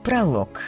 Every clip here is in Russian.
Пролог.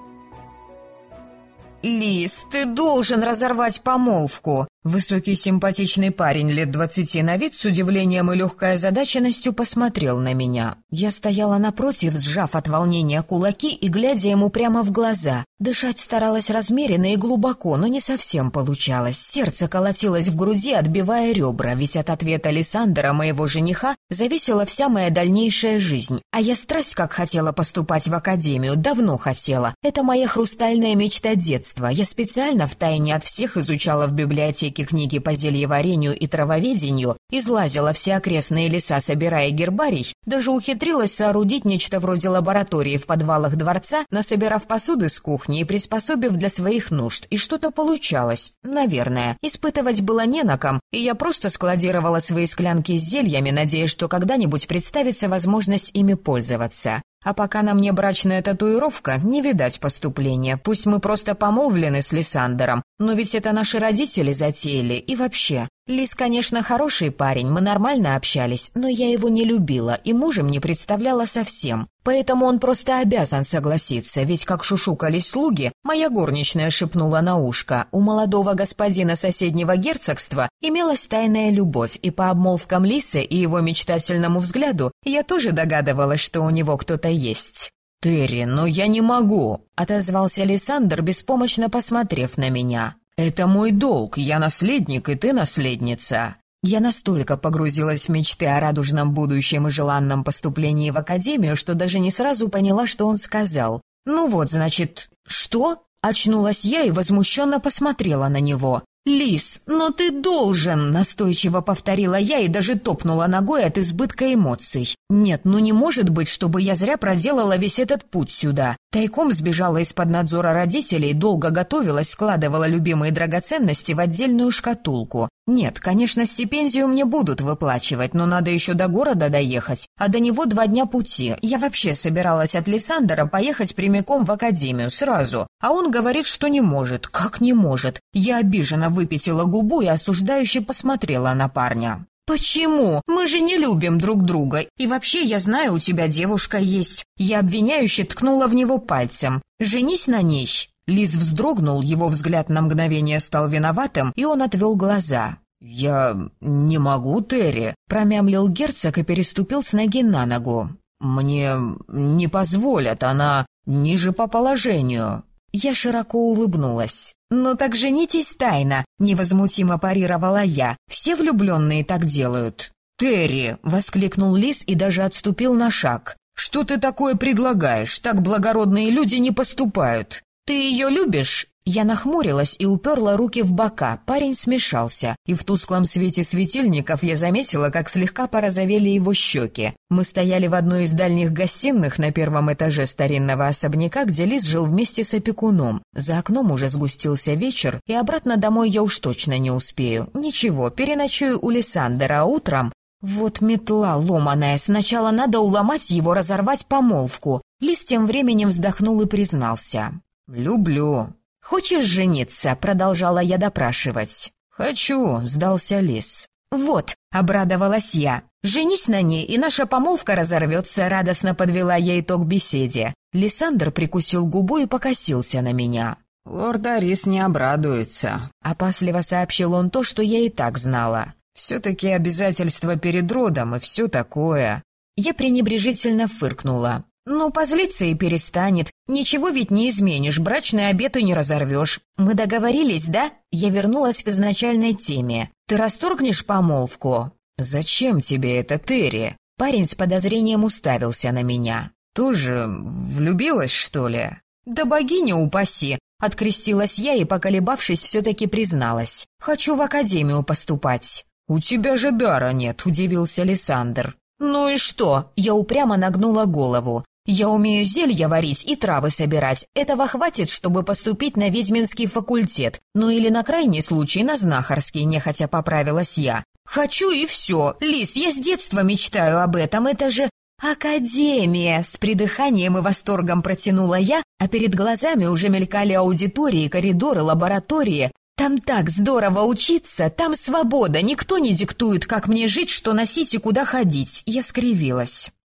«Лис, ты должен разорвать помолвку!» Высокий симпатичный парень лет 20 на вид с удивлением и легкой озадаченностью посмотрел на меня. Я стояла напротив, сжав от волнения кулаки и глядя ему прямо в глаза. Дышать старалась размеренно и глубоко, но не совсем получалось. Сердце колотилось в груди, отбивая ребра, ведь от ответа Лиссандра, моего жениха, зависела вся моя дальнейшая жизнь. А я страсть как хотела поступать в академию, давно хотела. Это моя хрустальная мечта детства. Я специально втайне от всех изучала в библиотеке книги по зельеварению и травоведению, излазила все окрестные леса, собирая гербарий, даже ухитрилась соорудить нечто вроде лаборатории в подвалах дворца, насобирав посуды с кухни и приспособив для своих нужд, и что-то получалось. Наверное. Испытывать было не на ком, и я просто складировала свои склянки с зельями, надеясь, что когда-нибудь представится возможность ими пользоваться. А пока на мне брачная татуировка, не видать поступления. Пусть мы просто помолвлены с Лиссандром, но ведь это наши родители затеяли. И вообще, Лис, конечно, хороший парень, мы нормально общались, но я его не любила и мужем не представляла совсем. Поэтому он просто обязан согласиться, ведь, как шушукались слуги, моя горничная шепнула на ушко. У молодого господина соседнего герцогства имелась тайная любовь, и по обмолвкам Лиса и его мечтательному взгляду я тоже догадывалась, что у него кто-то есть. «Терри, но я не могу», — отозвался Лиссандр, беспомощно посмотрев на меня. «Это мой долг, я наследник, и ты наследница». Я настолько погрузилась в мечты о радужном будущем и желанном поступлении в академию, что даже не сразу поняла, что он сказал. «Ну вот, значит, что?» Очнулась я и возмущенно посмотрела на него. «Лис, но ты должен!» — настойчиво повторила я и даже топнула ногой от избытка эмоций. «Нет, ну не может быть, чтобы я зря проделала весь этот путь сюда. Тайком сбежала из-под надзора родителей, долго готовилась, складывала любимые драгоценности в отдельную шкатулку. Нет, конечно, стипендию мне будут выплачивать, но надо еще до города доехать, а до него 2 дня пути. Я вообще собиралась от Лиссандра поехать прямиком в академию сразу, а он говорит, что не может. Как не может? Я обиженно выпятила губу и осуждающе посмотрела на парня. «Почему? Мы же не любим друг друга. И вообще, я знаю, у тебя девушка есть». Я обвиняюще ткнула в него пальцем. «Женись на ней». Лис вздрогнул, его взгляд на мгновение стал виноватым, и он отвел глаза. «Я не могу, Терри», — промямлил герцог и переступил с ноги на ногу. «Мне не позволят, она ниже по положению». Я широко улыбнулась. «Ну так женитесь тайно», — невозмутимо парировала я. «Все влюбленные так делают». «Терри!» — воскликнул Лис и даже отступил на шаг. «Что ты такое предлагаешь? Так благородные люди не поступают». «Ты ее любишь?» Я нахмурилась и уперла руки в бока. Парень смешался, и в тусклом свете светильников я заметила, как слегка порозовели его щеки. Мы стояли в одной из дальних гостиных на 1-м этаже старинного особняка, где Лис жил вместе с опекуном. За окном уже сгустился вечер, и обратно домой я уж точно не успею. Ничего, переночую у Лиссандра, а утром... Вот метла ломаная, сначала надо уломать его, разорвать помолвку. Лис тем временем вздохнул и признался. «Люблю». «Хочешь жениться?» — продолжала я допрашивать. «Хочу», — сдался Лис. «Вот», — обрадовалась я. «Женись на ней, и наша помолвка разорвется», — радостно подвела я итог беседе. Лиссандр прикусил губу и покосился на меня. «Лорд Арис не обрадуется», — опасливо сообщил он то, что я и так знала. «Все-таки обязательства перед родом и все такое». Я пренебрежительно фыркнула. «Ну, позлиться и перестанет. Ничего ведь не изменишь, брачный обет и не разорвешь. Мы договорились, да?» Я вернулась к изначальной теме. «Ты расторгнешь помолвку?» «Зачем тебе это, Терри?» Парень с подозрением уставился на меня. «Тоже влюбилась, что ли?» «Да богиня упаси!» Открестилась я и, поколебавшись, все-таки призналась. «Хочу в академию поступать». «У тебя же дара нет», — удивился Лиссандр. «Ну и что?» — я упрямо нагнула голову. «Я умею зелья варить и травы собирать. Этого хватит, чтобы поступить на ведьминский факультет. Ну или на крайний случай на знахарский», — нехотя поправилась я. «Хочу и все. Лис, я с детства мечтаю об этом. Это же академия!» С придыханием и восторгом протянула я, а перед глазами уже мелькали аудитории, коридоры, лаборатории. «Там так здорово учиться, там свобода, никто не диктует, как мне жить, что носить и куда ходить». Я скривилась.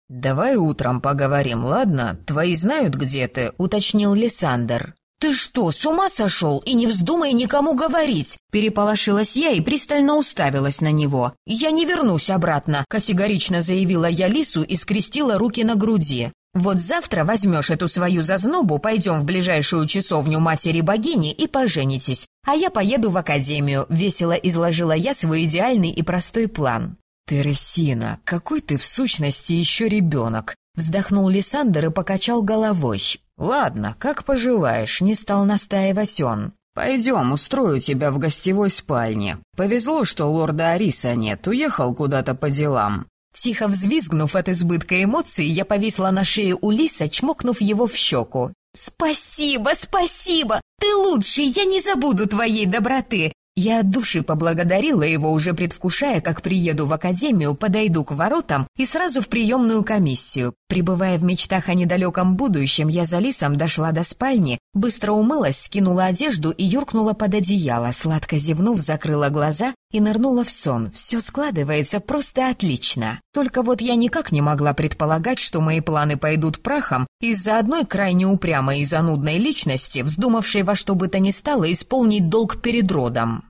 «Давай утром поговорим, ладно? Твои знают, где ты?» — уточнил Лиссандр. «Ты что, с ума сошел? И не вздумай никому говорить!» Переполошилась я и пристально уставилась на него. «Я не вернусь обратно», — категорично заявила я Лису и скрестила руки на груди. «Вот завтра возьмешь эту свою зазнобу, пойдем в ближайшую часовню матери-богини и поженитесь, а я поеду в академию», — весело изложила я свой идеальный и простой план. «Тересина, какой ты в сущности еще ребенок!» — вздохнул Лиссандр и покачал головой. «Ладно, как пожелаешь», — не стал настаивать он. «Пойдем, устрою тебя в гостевой спальне. Повезло, что лорда Ариса нет, уехал куда-то по делам». Тихо взвизгнув от избытка эмоций, я повисла на шее у Лиса, чмокнув его в щеку. «Спасибо, спасибо! Ты лучший, я не забуду твоей доброты!» Я от души поблагодарила его, уже предвкушая, как приеду в академию, подойду к воротам и сразу в приемную комиссию. Пребывая в мечтах о недалеком будущем, я за Лисом дошла до спальни, быстро умылась, скинула одежду и юркнула под одеяло, сладко зевнув, закрыла глаза и нырнула в сон. Все складывается просто отлично. Только вот я никак не могла предполагать, что мои планы пойдут прахом из-за одной крайне упрямой и занудной личности, вздумавшей во что бы то ни стало исполнить долг перед родом.